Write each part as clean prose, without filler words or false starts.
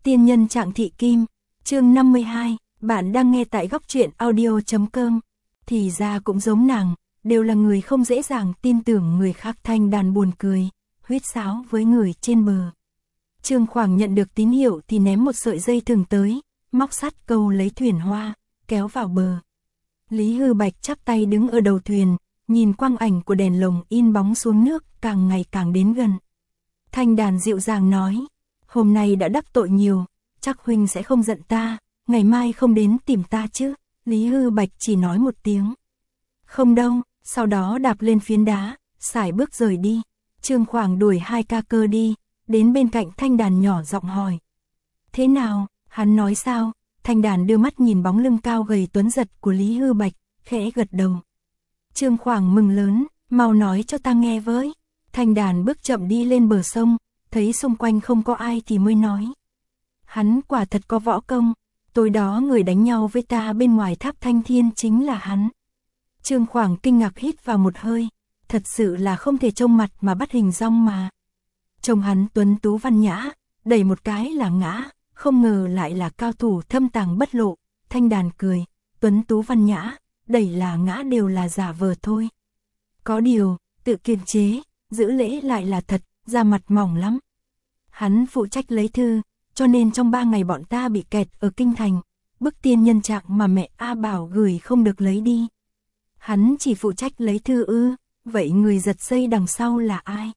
Tiên nhân Trạng Thị Kim, chương 52, bạn đang nghe tại góc truyện audio.com. Thì ra cũng giống nàng, đều là người không dễ dàng tin tưởng người khác. Thanh Đàn buồn cười, huýt sáo với người trên bờ. Trương Khoảng nhận được tín hiệu thì ném một sợi dây thừng tới, móc sắt câu lấy thuyền hoa, kéo vào bờ. Lý Hư Bạch chắp tay đứng ở đầu thuyền, nhìn quang ảnh của đèn lồng in bóng xuống nước càng ngày càng đến gần. Thanh Đàn dịu dàng nói, hôm nay đã đắc tội nhiều, chắc huynh sẽ không giận ta, ngày mai không đến tìm ta chứ. Lý Hư Bạch chỉ nói một tiếng, không đâu, sau đó đạp lên phiến đá, sải bước rời đi. Trương Khoảng đuổi hai ca cơ đi, đến bên cạnh Thanh Đàn nhỏ giọng hỏi, thế nào, hắn nói sao? Thanh Đàn đưa mắt nhìn bóng lưng cao gầy tuấn giật của Lý Hư Bạch, khẽ gật đầu. Trương Khoảng mừng lớn, mau nói cho ta nghe với. Thanh Đàn bước chậm đi lên bờ sông, thấy xung quanh không có ai thì mới nói, hắn quả thật có võ công, tối đó người đánh nhau với ta bên ngoài tháp Thanh Thiên chính là hắn. Trương Khoảng kinh ngạc hít vào một hơi, thật sự là không thể trông mặt mà bắt hình dong mà. Trông hắn tuấn tú văn nhã, đẩy một cái là ngã, không ngờ lại là cao thủ thâm tàng bất lộ. Thanh Đàn cười, tuấn tú văn nhã, đẩy là ngã đều là giả vờ thôi. Có điều, tự kiềm chế, giữ lễ lại là thật, da mặt mỏng lắm. Hắn phụ trách lấy thư, cho nên trong 3 ngày bọn ta bị kẹt ở kinh thành, bức tiên nhân Trạng mà mẹ A bảo gửi không được lấy đi. Hắn chỉ phụ trách lấy thư ư? Vậy người giật dây đằng sau là ai?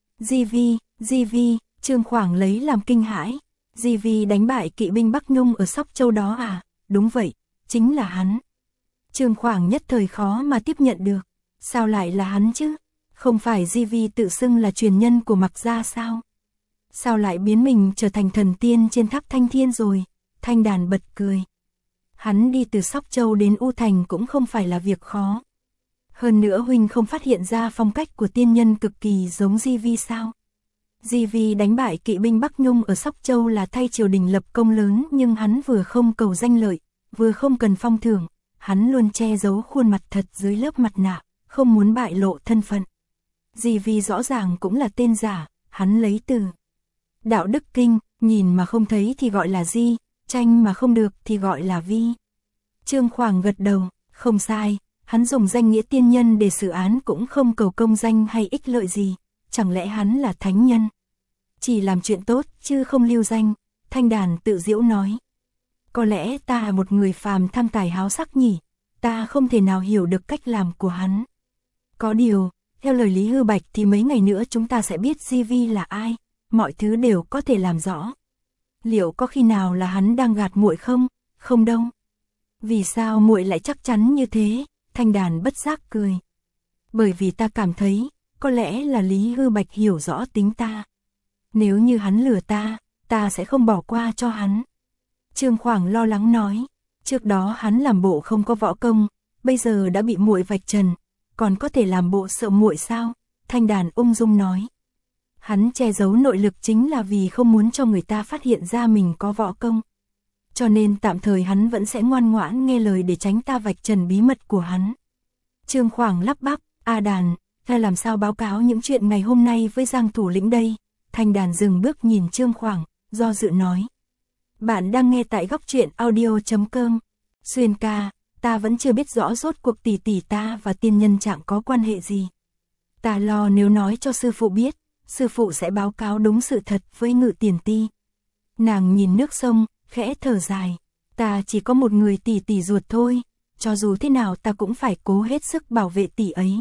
Di Vi, Trương Khoảng lấy làm kinh hãi. Di Vi đánh bại kỵ binh Bắc Nhung ở Sóc Châu đó à? Đúng vậy, chính là hắn. Trương Khoảng nhất thời khó mà tiếp nhận được. Sao lại là hắn chứ? Không phải Di Vi tự xưng là truyền nhân của Mạc gia sao? Sao lại biến mình trở thành thần tiên trên tháp Thanh Thiên rồi? Thanh Đàn bật cười. Hắn đi từ Sóc Châu đến U Thành cũng không phải là việc khó. Hơn nữa huynh không phát hiện ra phong cách của tiên nhân cực kỳ giống Di Vi sao? Di Vi đánh bại kỵ binh Bắc Nhung ở Sóc Châu là thay triều đình lập công lớn, nhưng hắn vừa không cầu danh lợi, vừa không cần phong thưởng, hắn luôn che giấu khuôn mặt thật dưới lớp mặt nạ, không muốn bại lộ thân phận. Di Vi rõ ràng cũng là tên giả, hắn lấy từ Đạo Đức Kinh, nhìn mà không thấy thì gọi là Di, tranh mà không được thì gọi là Vi. Trương Khoảng gật đầu, không sai, hắn dùng danh nghĩa tiên nhân để xử án cũng không cầu công danh hay ích lợi gì, chẳng lẽ hắn là thánh nhân? Chỉ làm chuyện tốt chứ không lưu danh. Thanh Đàn tự giễu nói, có lẽ ta là một người phàm tham tài háo sắc nhỉ, ta không thể nào hiểu được cách làm của hắn. Có điều, theo lời Lý Hư Bạch thì mấy ngày nữa chúng ta sẽ biết Di Vi là ai, mọi thứ đều có thể làm rõ. Liệu có khi nào là hắn đang gạt muội không? Không đâu. Vì sao muội lại chắc chắn như thế? Thanh Đàn bất giác cười. Bởi vì ta cảm thấy, có lẽ là Lý Hư Bạch hiểu rõ tính ta. Nếu như hắn lừa ta, ta sẽ không bỏ qua cho hắn. Trương Khoảng lo lắng nói, trước đó hắn làm bộ không có võ công, bây giờ đã bị muội vạch trần, còn có thể làm bộ sợ muội sao? Thanh Đàn ung dung nói, hắn che giấu nội lực chính là vì không muốn cho người ta phát hiện ra mình có võ công. Cho nên tạm thời hắn vẫn sẽ ngoan ngoãn nghe lời để tránh ta vạch trần bí mật của hắn. Trương Khoảng lắp bắp, A Đàn, ta làm sao báo cáo những chuyện ngày hôm nay với Giang thủ lĩnh đây? Thanh Đàn dừng bước nhìn Trương Khoảng, do dự nói, bạn đang nghe tại góc truyện audio.com. Xuyên ca, ta vẫn chưa biết rõ rốt cuộc tỷ tỷ ta và tiên nhân Trạng có quan hệ gì. Ta lo nếu nói cho sư phụ biết, sư phụ sẽ báo cáo đúng sự thật với Ngự Tiền Ti. Nàng nhìn nước sông, khẽ thở dài, ta chỉ có một người tỷ tỷ ruột thôi, cho dù thế nào ta cũng phải cố hết sức bảo vệ tỷ ấy.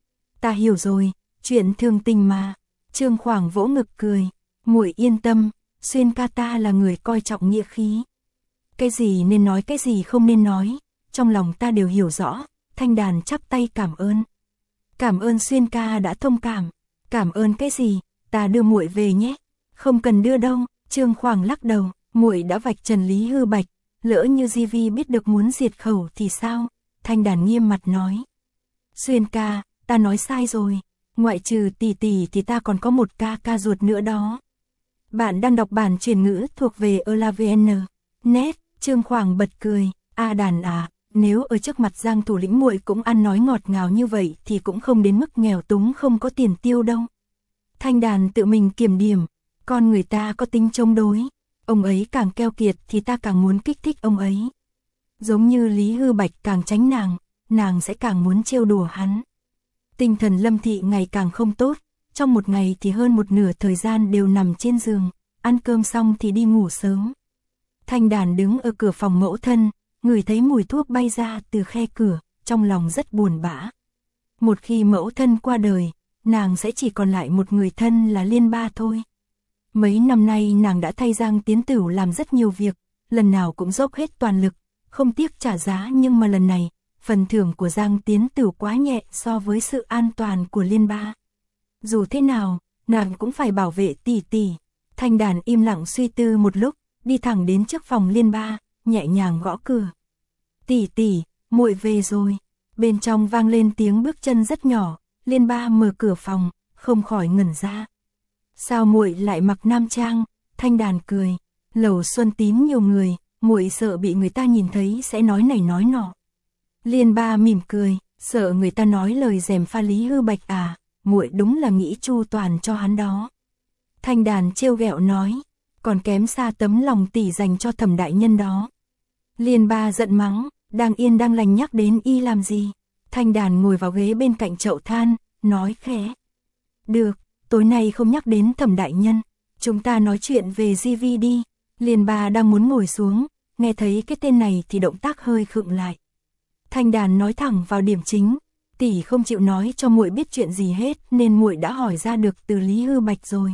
Ta hiểu rồi, chuyện thương tình mà. Trương Khoảng vỗ ngực cười, muội yên tâm, Xuyên ca ta là người coi trọng nghĩa khí. Cái gì nên nói cái gì không nên nói, trong lòng ta đều hiểu rõ. Thanh Đàn chắp tay cảm ơn. Cảm ơn Xuyên ca đã thông cảm. Cảm ơn cái gì, ta đưa muội về nhé. Không cần đưa đâu. Trương Khoảng lắc đầu, muội đã vạch trần Lý Hư Bạch, lỡ như Di Vi biết được muốn diệt khẩu thì sao? Thanh Đàn nghiêm mặt nói, Xuyên ca, ta nói sai rồi, ngoại trừ tỷ tỷ thì ta còn có một ca ruột nữa đó. Bạn đang đọc bản truyền ngữ thuộc về ELAVN. Net. Trương Khoảng bật cười, A Đàn à, nếu ở trước mặt Giang thủ lĩnh muội cũng ăn nói ngọt ngào như vậy thì cũng không đến mức nghèo túng không có tiền tiêu đâu. Thanh Đàn tự mình kiểm điểm, con người ta có tính chống đối. Ông ấy càng keo kiệt thì ta càng muốn kích thích ông ấy. Giống như Lý Hư Bạch càng tránh nàng sẽ càng muốn trêu đùa hắn. Tinh thần Lâm Thị ngày càng không tốt, trong một ngày thì hơn một nửa thời gian đều nằm trên giường, ăn cơm xong thì đi ngủ sớm. Thanh Đàn đứng ở cửa phòng mẫu thân, ngửi thấy mùi thuốc bay ra từ khe cửa, trong lòng rất buồn bã. Một khi mẫu thân qua đời, nàng sẽ chỉ còn lại một người thân là Liên Ba thôi. Mấy năm nay nàng đã thay Giang Tiến Tửu làm rất nhiều việc, lần nào cũng dốc hết toàn lực, không tiếc trả giá, nhưng mà lần này, phần thưởng của Giang Tiến Tửu quá nhẹ so với sự an toàn của Liên Ba. Dù thế nào, nàng cũng phải bảo vệ tỷ tỷ. Thanh Đàn im lặng suy tư một lúc, đi thẳng đến trước phòng Liên Ba, nhẹ nhàng gõ cửa. Tỷ tỷ, muội về rồi. Bên trong vang lên tiếng bước chân rất nhỏ, Liên Ba mở cửa phòng, không khỏi ngẩn ra. Sao muội lại mặc nam trang? Thanh Đàn cười, lầu Xuân Tín nhiều người, muội sợ bị người ta nhìn thấy sẽ nói này nói nọ. Liên Ba mỉm cười, sợ người ta nói lời gièm pha Lý Hư Bạch à, muội đúng là nghĩ chu toàn cho hắn đó. Thanh Đàn trêu ghẹo nói, còn kém xa tấm lòng tỷ dành cho Thẩm đại nhân đó. Liên Ba giận mắng, đang yên đang lành nhắc đến y làm gì? Thanh Đàn ngồi vào ghế bên cạnh chậu than, nói khẽ. Được, tối nay không nhắc đến Thẩm đại nhân, chúng ta nói chuyện về GV đi. Liên Ba đang muốn ngồi xuống, nghe thấy cái tên này thì động tác hơi khựng lại. Thanh Đàn nói thẳng vào điểm chính, tỷ không chịu nói cho muội biết chuyện gì hết nên muội đã hỏi ra được từ Lý Hư Bạch rồi.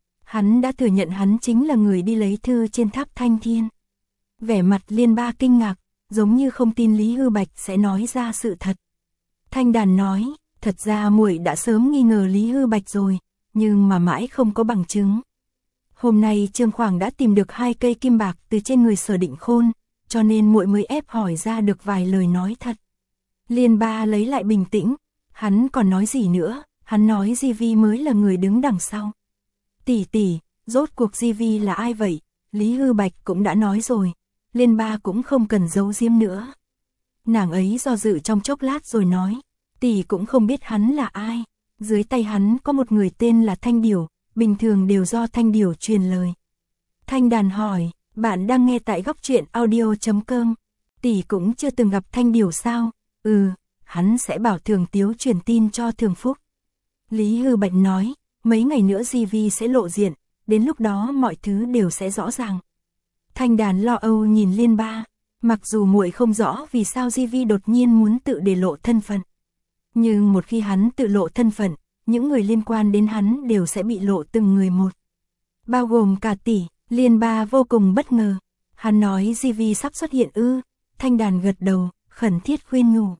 Hắn đã thừa nhận hắn chính là người đi lấy thư trên tháp Thanh Thiên. Vẻ mặt Liên Ba kinh ngạc, giống như không tin Lý Hư Bạch sẽ nói ra sự thật. Thanh Đàn nói, thật ra muội đã sớm nghi ngờ Lý Hư Bạch rồi, nhưng mà mãi không có bằng chứng. Hôm nay Trương Khoảng đã tìm được 2 cây kim bạc từ trên người Sở Định Khôn, cho nên muội mới ép hỏi ra được vài lời nói thật. Liên Ba lấy lại bình tĩnh, hắn còn nói gì nữa, hắn nói GV mới là người đứng đằng sau. Tỷ tỷ, rốt cuộc GV là ai vậy? Lý Hư Bạch cũng đã nói rồi, Liên Ba cũng không cần giấu giếm nữa. Nàng ấy do dự trong chốc lát rồi nói, tỷ cũng không biết hắn là ai, dưới tay hắn có một người tên là Thanh Điểu, bình thường đều do Thanh Điểu truyền lời. Thanh Đàn hỏi, bạn đang nghe tại Góc Truyện Audio.com, tỷ cũng chưa từng gặp Thanh Điểu sao? Hắn sẽ bảo Thường Tiếu truyền tin cho Thường Phúc. Lý Hư Bạch nói, mấy ngày nữa GV sẽ lộ diện, đến lúc đó mọi thứ đều sẽ rõ ràng. Thanh Đàn lo âu nhìn Liên Ba, mặc dù muội không rõ vì sao GV đột nhiên muốn tự để lộ thân phận. Nhưng một khi hắn tự lộ thân phận, những người liên quan đến hắn đều sẽ bị lộ từng người một. Bao gồm cả tỷ. Liên Ba vô cùng bất ngờ. Hắn nói GV sắp xuất hiện ư? Thanh Đàn gật đầu, khẩn thiết khuyên nhủ.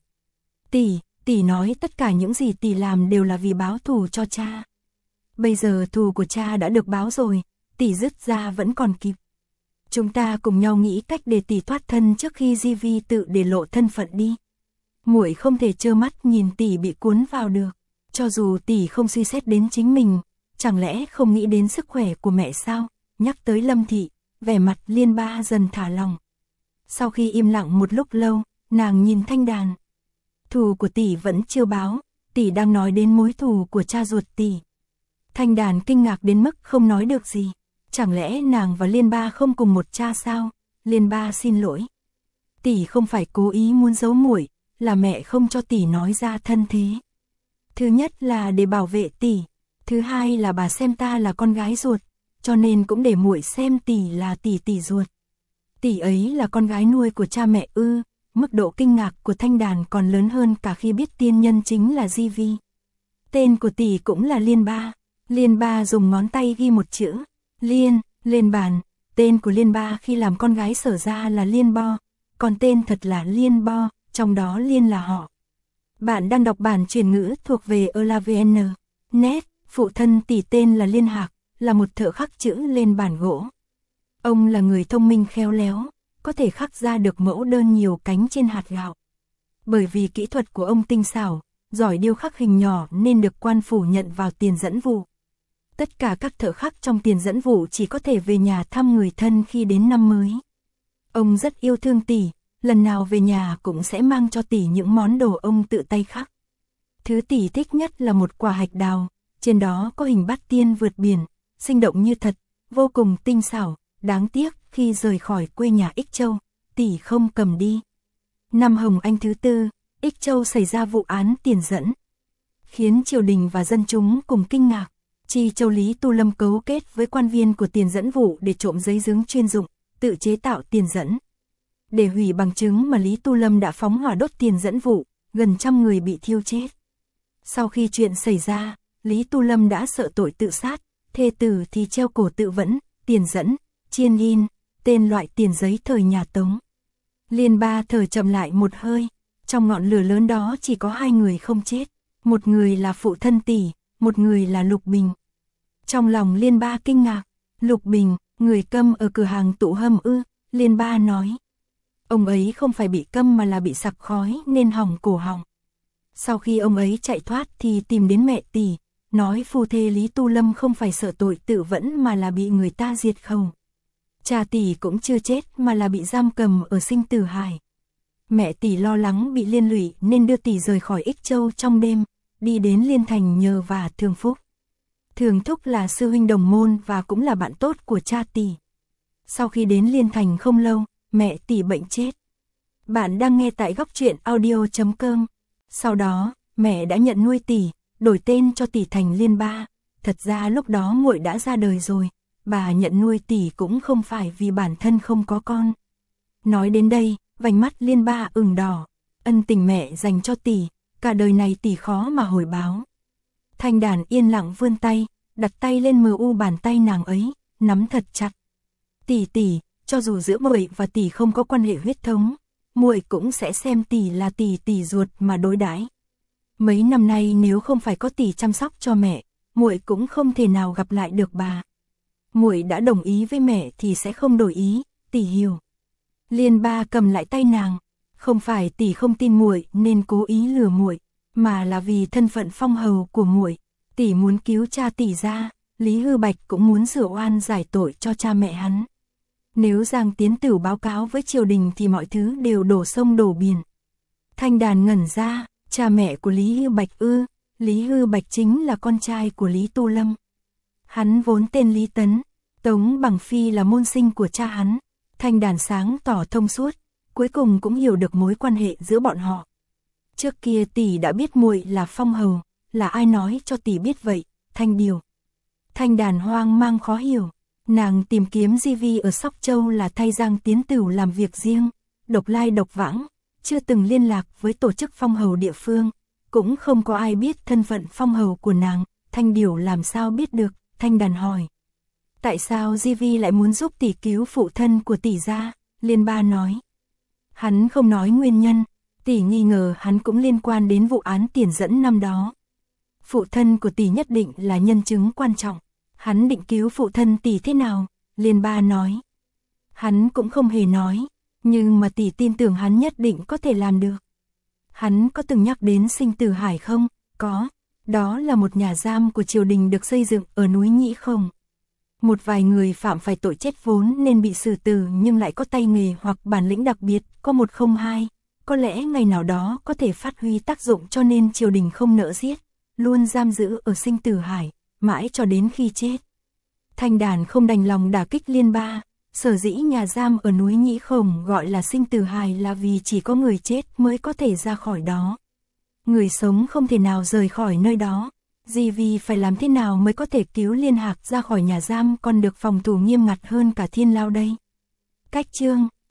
Tỷ nói tất cả những gì tỷ làm đều là vì báo thù cho cha. Bây giờ thù của cha đã được báo rồi, tỷ dứt ra vẫn còn kịp. Chúng ta cùng nhau nghĩ cách để tỷ thoát thân trước khi GV tự để lộ thân phận đi. Muội không thể trơ mắt nhìn tỷ bị cuốn vào được. Cho dù tỷ không suy xét đến chính mình, chẳng lẽ không nghĩ đến sức khỏe của mẹ sao? Nhắc tới Lâm Thị, vẻ mặt Liên Ba dần thả lòng. Sau khi im lặng một lúc lâu, nàng nhìn Thanh Đàn. Thù của tỷ vẫn chưa báo, tỷ đang nói đến mối thù của cha ruột tỷ. Thanh Đàn kinh ngạc đến mức không nói được gì. Chẳng lẽ nàng và Liên Ba không cùng một cha sao? Liên Ba xin lỗi. Tỷ không phải cố ý muốn giấu muội, là mẹ không cho tỷ nói ra thân thế. Thứ nhất là để bảo vệ tỷ, thứ hai là bà xem ta là con gái ruột, cho nên cũng để muội xem tỷ là tỷ ruột. Tỷ ấy là con gái nuôi của cha mẹ ư? Mức độ kinh ngạc của Thanh Đàn còn lớn hơn cả khi biết tiên nhân chính là GV. Tên của tỷ cũng là Liên Ba. Liên Ba dùng ngón tay ghi một chữ Liên lên bàn. Tên của Liên Ba khi làm con gái Sở ra là Liên Bo, còn tên thật là Liên Bo, trong đó Liên là họ. Bạn đang đọc bản truyền ngữ thuộc về ELAVN. Net, phụ thân tỷ tên là Liên Hạc, là một thợ khắc chữ lên bản gỗ. Ông là người thông minh khéo léo, có thể khắc ra được mẫu đơn nhiều cánh trên hạt gạo. Bởi vì kỹ thuật của ông tinh xảo, giỏi điêu khắc hình nhỏ nên được quan phủ nhận vào tiền dẫn vụ. Tất cả các thợ khắc trong tiền dẫn vụ chỉ có thể về nhà thăm người thân khi đến năm mới. Ông rất yêu thương tỷ, lần nào về nhà cũng sẽ mang cho tỷ những món đồ ông tự tay khắc. Thứ tỷ thích nhất là một quả hạch đào, trên đó có hình bát tiên vượt biển, sinh động như thật, vô cùng tinh xảo, đáng tiếc khi rời khỏi quê nhà Ích Châu, tỷ không cầm đi. Năm Hồng Anh thứ tư, Ích Châu xảy ra vụ án tiền dẫn, khiến triều đình và dân chúng cùng kinh ngạc. Chi Châu Lý Tu Lâm cấu kết với quan viên của tiền dẫn vụ để trộm giấy giướng chuyên dụng, tự chế tạo tiền dẫn. Để hủy bằng chứng mà Lý Tu Lâm đã phóng hỏa đốt tiền dẫn vụ, gần 100 người bị thiêu chết. Sau khi chuyện xảy ra, Lý Tu Lâm đã sợ tội tự sát, thê tử thì treo cổ tự vẫn, tiền dẫn, chiên in, tên loại tiền giấy thời nhà Tống. Liên Ba thở chậm lại một hơi, trong ngọn lửa lớn đó chỉ có 2 người không chết, một người là phụ thân tỷ, một người là Lục Bình. Trong lòng Liên Ba kinh ngạc, Lục Bình, người câm ở cửa hàng tụ hâm ư? Liên Ba nói. Ông ấy không phải bị câm mà là bị sặc khói nên hỏng cổ họng. Sau khi ông ấy chạy thoát thì tìm đến mẹ tỷ, nói phu thê Lý Tu Lâm không phải sợ tội tự vẫn mà là bị người ta diệt khẩu. Cha tỷ cũng chưa chết mà là bị giam cầm ở Sinh Tử Hải. Mẹ tỷ lo lắng bị liên lụy nên đưa tỷ rời khỏi Ích Châu trong đêm, đi đến Liên Thành nhờ vả Thường Phúc. Thường Thúc là sư huynh đồng môn và cũng là bạn tốt của cha tỷ. Sau khi đến Liên Thành không lâu, mẹ tỷ bệnh chết. Bạn đang nghe tại Góc Truyện Audio.com. Sau đó, mẹ đã nhận nuôi tỷ, đổi tên cho tỷ thành Liên Ba. Thật ra lúc đó muội đã ra đời rồi, bà nhận nuôi tỷ cũng không phải vì bản thân không có con. Nói đến đây, vành mắt Liên Ba ửng đỏ, ân tình mẹ dành cho tỷ, cả đời này tỷ khó mà hồi báo. Thanh Đàn yên lặng vươn tay, đặt tay lên mờ u bàn tay nàng ấy, nắm thật chặt. Tỷ tỷ, cho dù giữa muội và tỷ không có quan hệ huyết thống, muội cũng sẽ xem tỷ là tỷ ruột mà đối đãi. Mấy năm nay nếu không phải có tỷ chăm sóc cho mẹ, muội cũng không thể nào gặp lại được bà. Muội đã đồng ý với mẹ thì sẽ không đổi ý, tỷ hiểu. Liên Ba cầm lại tay nàng, không phải tỷ không tin muội nên cố ý lừa muội, mà là vì thân phận phong hầu của muội, tỷ muốn cứu cha tỷ ra, Lý Hư Bạch cũng muốn sửa oan giải tội cho cha mẹ hắn. Nếu Giang Tiến Tử báo cáo với triều đình thì mọi thứ đều đổ sông đổ biển. Thanh Đàn ngẩn ra, cha mẹ của Lý Hư Bạch ư? Lý Hư Bạch chính là con trai của Lý Tu Lâm. Hắn vốn tên Lý Tấn, Tống Bằng Phi là môn sinh của cha hắn. Thanh Đàn sáng tỏ thông suốt, cuối cùng cũng hiểu được mối quan hệ giữa bọn họ. Trước kia tỷ đã biết muội là phong hầu, là ai nói cho tỷ biết vậy? Thanh Điều. Thanh Đàn hoang mang khó hiểu, nàng tìm kiếm Di Vi ở Sóc Châu là thay Giang Tiến Tử làm việc riêng, độc lai độc vãng, chưa từng liên lạc với tổ chức phong hầu địa phương, cũng không có ai biết thân phận phong hầu của nàng. Thanh Điều làm sao biết được? Thanh Đàn hỏi. Tại sao Di Vi lại muốn giúp tỷ cứu phụ thân của tỷ ra? Liên Ba nói. Hắn không nói nguyên nhân, tỷ nghi ngờ hắn cũng liên quan đến vụ án tiền dẫn năm đó. Phụ thân của tỷ nhất định là nhân chứng quan trọng. Hắn định cứu phụ thân tỷ thế nào? Liên Ba nói. Hắn cũng không hề nói, nhưng mà tỷ tin tưởng hắn nhất định có thể làm được. Hắn có từng nhắc đến Sinh Tử Hải không? Có, đó là một nhà giam của triều đình được xây dựng ở núi Nhĩ Không. Một vài người phạm phải tội chết vốn nên bị xử tử nhưng lại có tay nghề hoặc bản lĩnh đặc biệt, có một không hai, có lẽ ngày nào đó có thể phát huy tác dụng cho nên triều đình không nỡ giết, luôn giam giữ ở Sinh Tử Hải, mãi cho đến khi chết. Thanh Đàn không đành lòng đả kích Liên Ba, sở dĩ nhà giam ở núi Nhĩ Không gọi là Sinh Tử Hải là vì chỉ có người chết mới có thể ra khỏi đó. Người sống không thể nào rời khỏi nơi đó. Di Vi phải làm thế nào mới có thể cứu Liên Hạc ra khỏi nhà giam còn được phòng thủ nghiêm ngặt hơn cả Thiên Lao đây? Cách chương